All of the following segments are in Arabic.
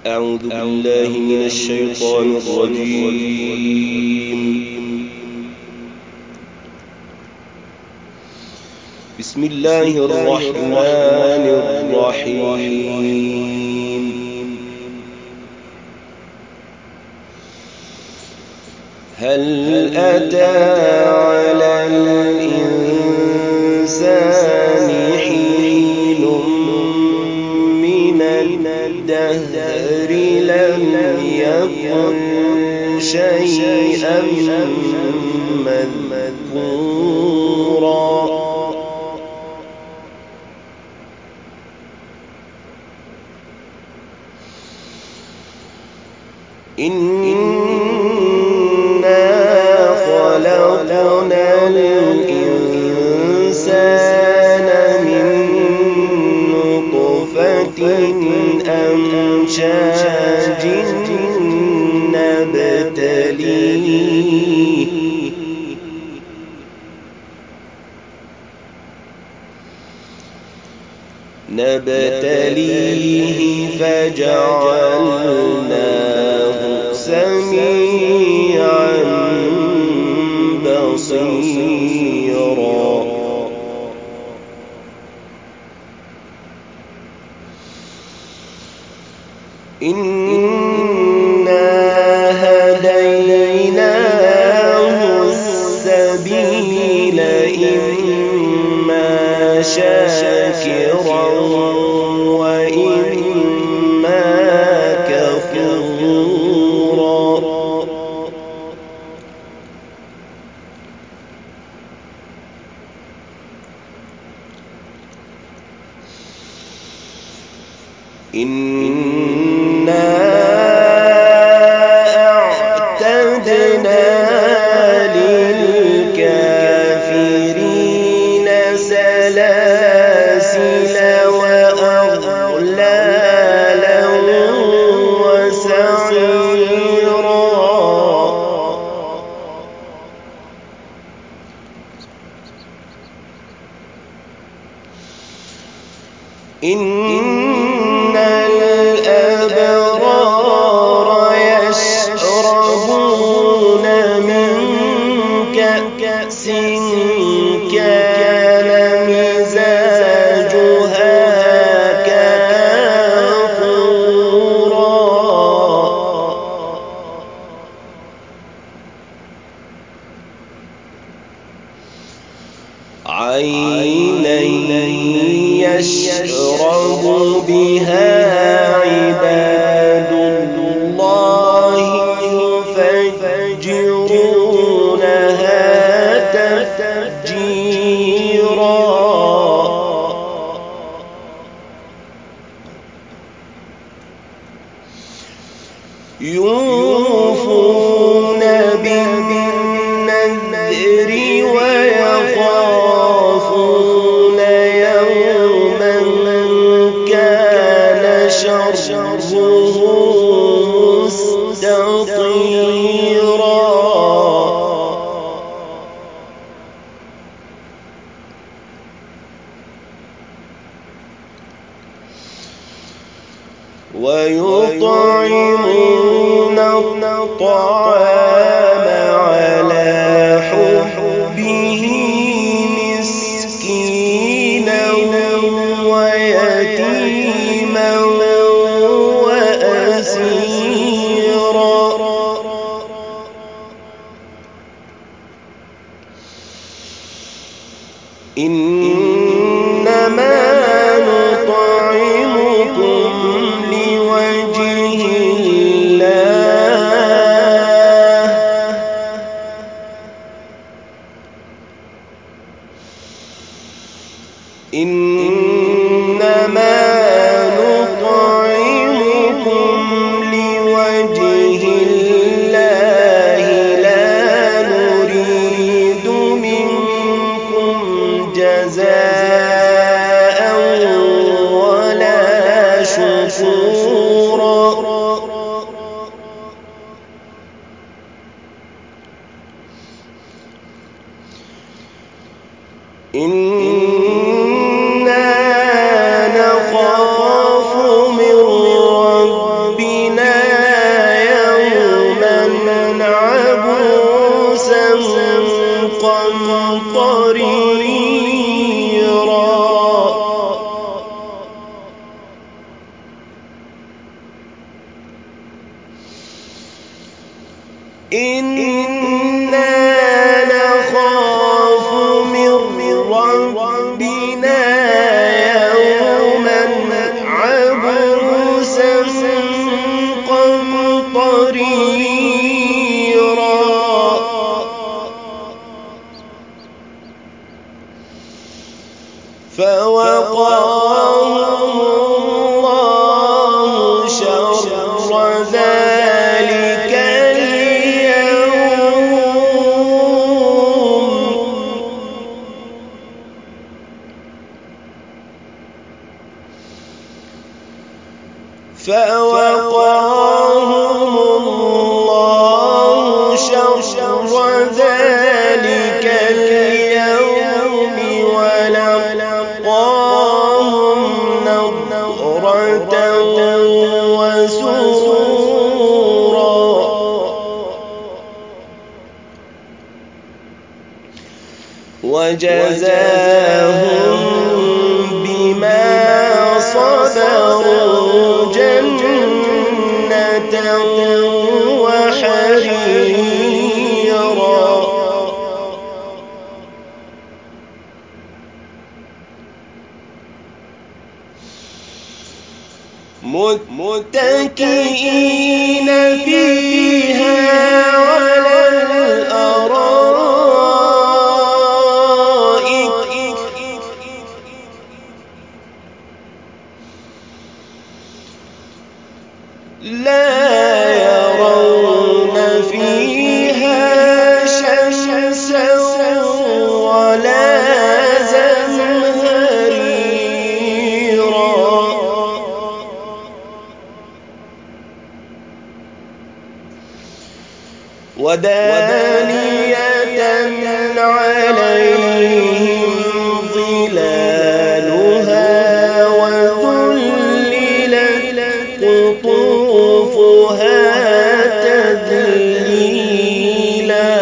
أعوذ بالله من الشيطان الرجيم. بسم الله الرحمن الرحيم. هل أتى على الإنسان حين من الدهر لم يكن شيئا مذكورا إنا خلقنا الإنسان من نطفة أمشاج نبتليه فجعلناه سميعا بصيرا إنا هديناه السبيل إما شاكرا وإما كفورا إنا أعتدنا للكافرين سلاسل وأغلالا وسعيرا إن الأبرار يشربون من كأس كان مزاجها كافورا عينا يشرب بها عباد الله يفجرونها تفجيرا يوفون بالنذر ويخافون يوما كان شره مستطيرا ويطعمون الطعام على حبه مسكينا ويتيما وأسيرا إنما نطعمكم لوجه الله إنا نخاف من ربنا يوما عبوسا قمطريرا فوقاهم الله شر ذلك اليوم ولقاهم نضرة وسرورا وجزاهم بما صبروا جنة وحريرا متكئين فيها على الأرائك لا يرون فيها شمسا ولا زمهريرا ودانية عليهم ظلالها وذللت قطوفها تذليلا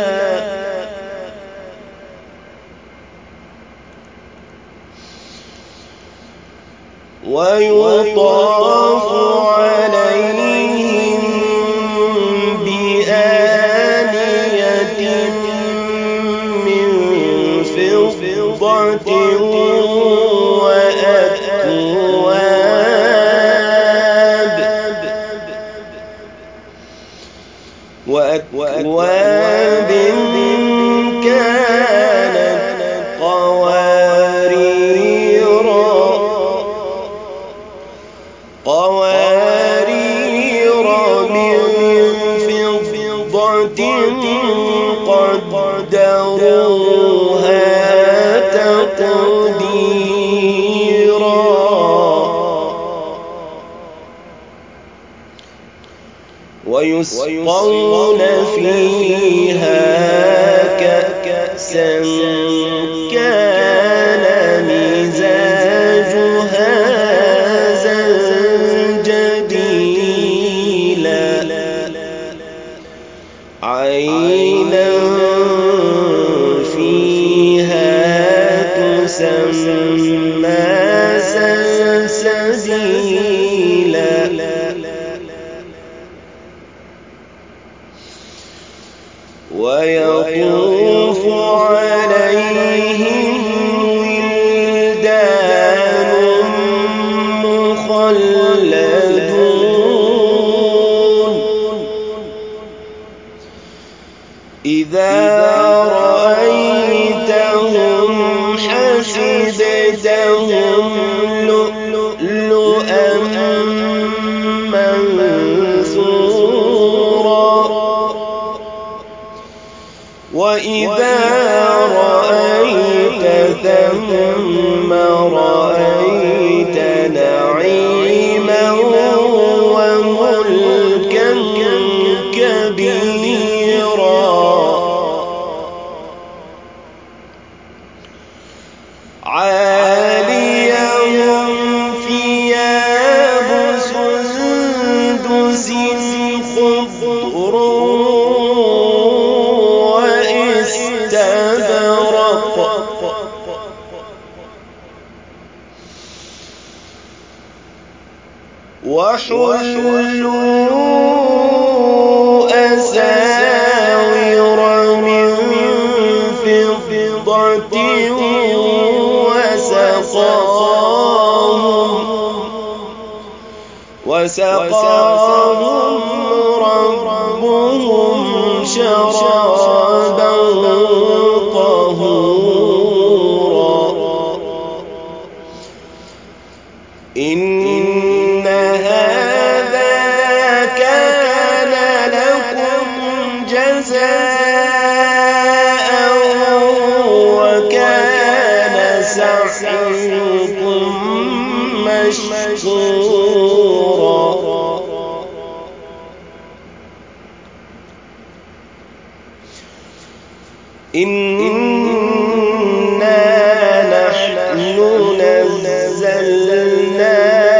ويطاف عليهم بآنية من فضة وأكواب كانت قوارير من فضة قدروها تقديرا ويسقون فيها كأسا كان مزاجها زنجبيلا عينا فيها تسمى سلسبيلا ويطوف عليهم ولدان مخلدون إذا رأيتهم حسبتهم لؤلؤا منثورا وإذا رأيت ثم رأيت نعيما وملكا كبيرا عاليهم ثياب سندس خضر واستبرق وحلوا أساور وسقاهم ربهم شرابا طهورا إن هذا كان لكم جزاء وكان سعيكم مشكورا إنا نحن نزلنا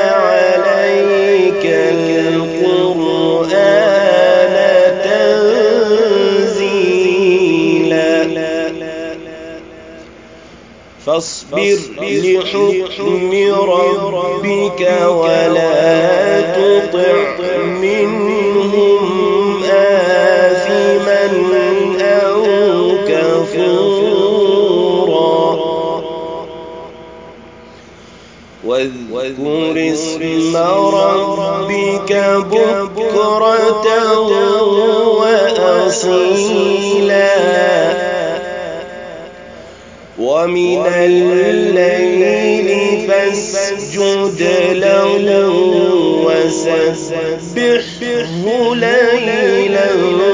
عليك القرآن تنزيلا فاصبر لحكم ربك ولا تطع منهم آثما أو كفورا واذكر اسم ربك بكرة وأصيلا ومن الليل فاسجد له وسبحه ليلا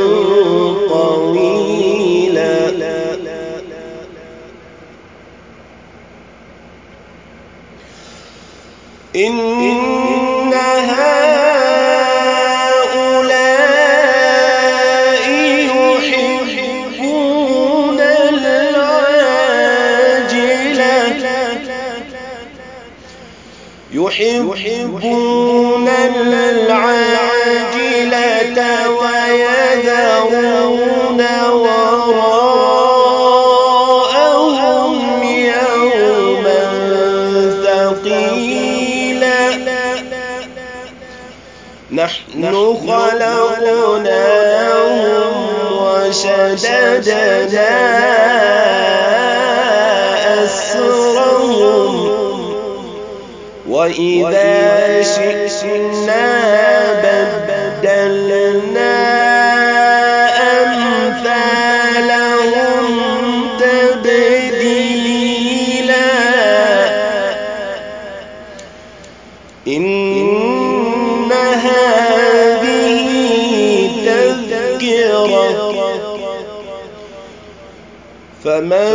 طويلا إن هؤلاء يحبون العاجلة ويذرون وراءهم يوما ثقيلا نحن خلقناهم وشددنا أسرهم وإذا شئنا بدلنا أمثالهم تبديلا إن هذه تذكرة فمن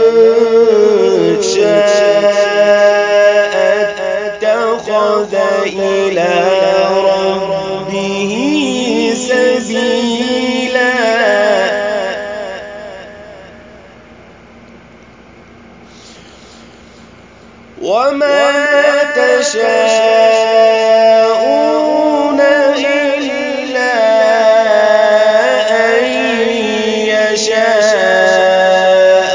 شاء اتخذ إلى ربه سبيلا وما تشاءون إلا أن يشاء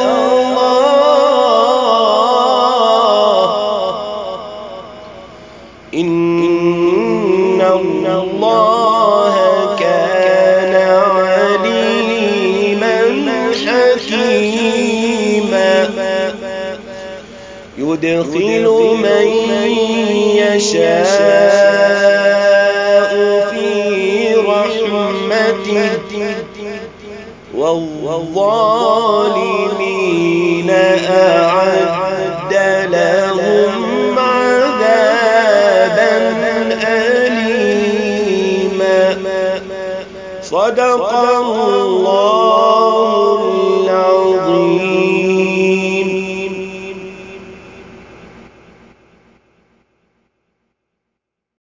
إن الله كان عليما حكيما يدخل من يشاء في رحمته والظالمين أعد لهم عذابا أليما صدق الله